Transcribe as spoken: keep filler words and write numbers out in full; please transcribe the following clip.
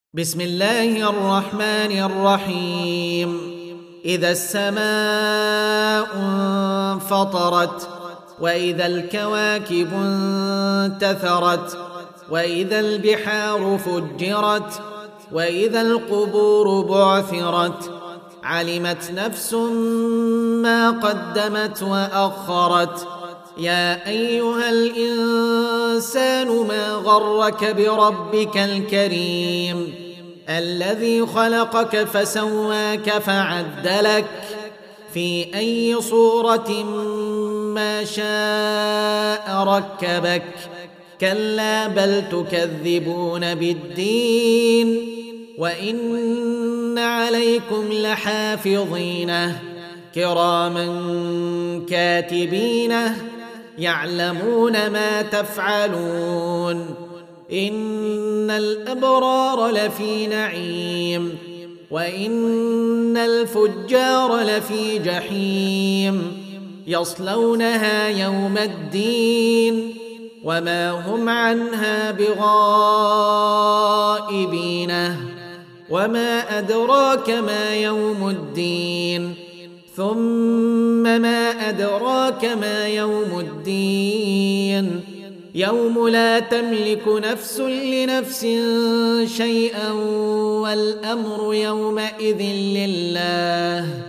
بسم الله الرحمن الرحيم إذا السماء انفطرت وإذا الكواكب انتثرت وإذا البحار فجرت وإذا القبور بعثرت علمت نفس ما قدمت وأخرت يا أيها الإنسان ما غرك بربك الكريم الذي خلقك فسواك فعدلك في أي صورة ما شاء ركبك كلا بل تكذبون بالدين وإن عليكم لحافظين كراما كاتبين يعلمون ما تفعلون إن الأبرار لفي نعيم وإن الفجار لفي جحيم يصلونها يوم الدين وما هم عنها بغائبين وما أدراك ما يوم الدين ثم ما أدراك ما يوم الدين يوم لا تملك نفس لنفس شيئا والأمر يومئذ لله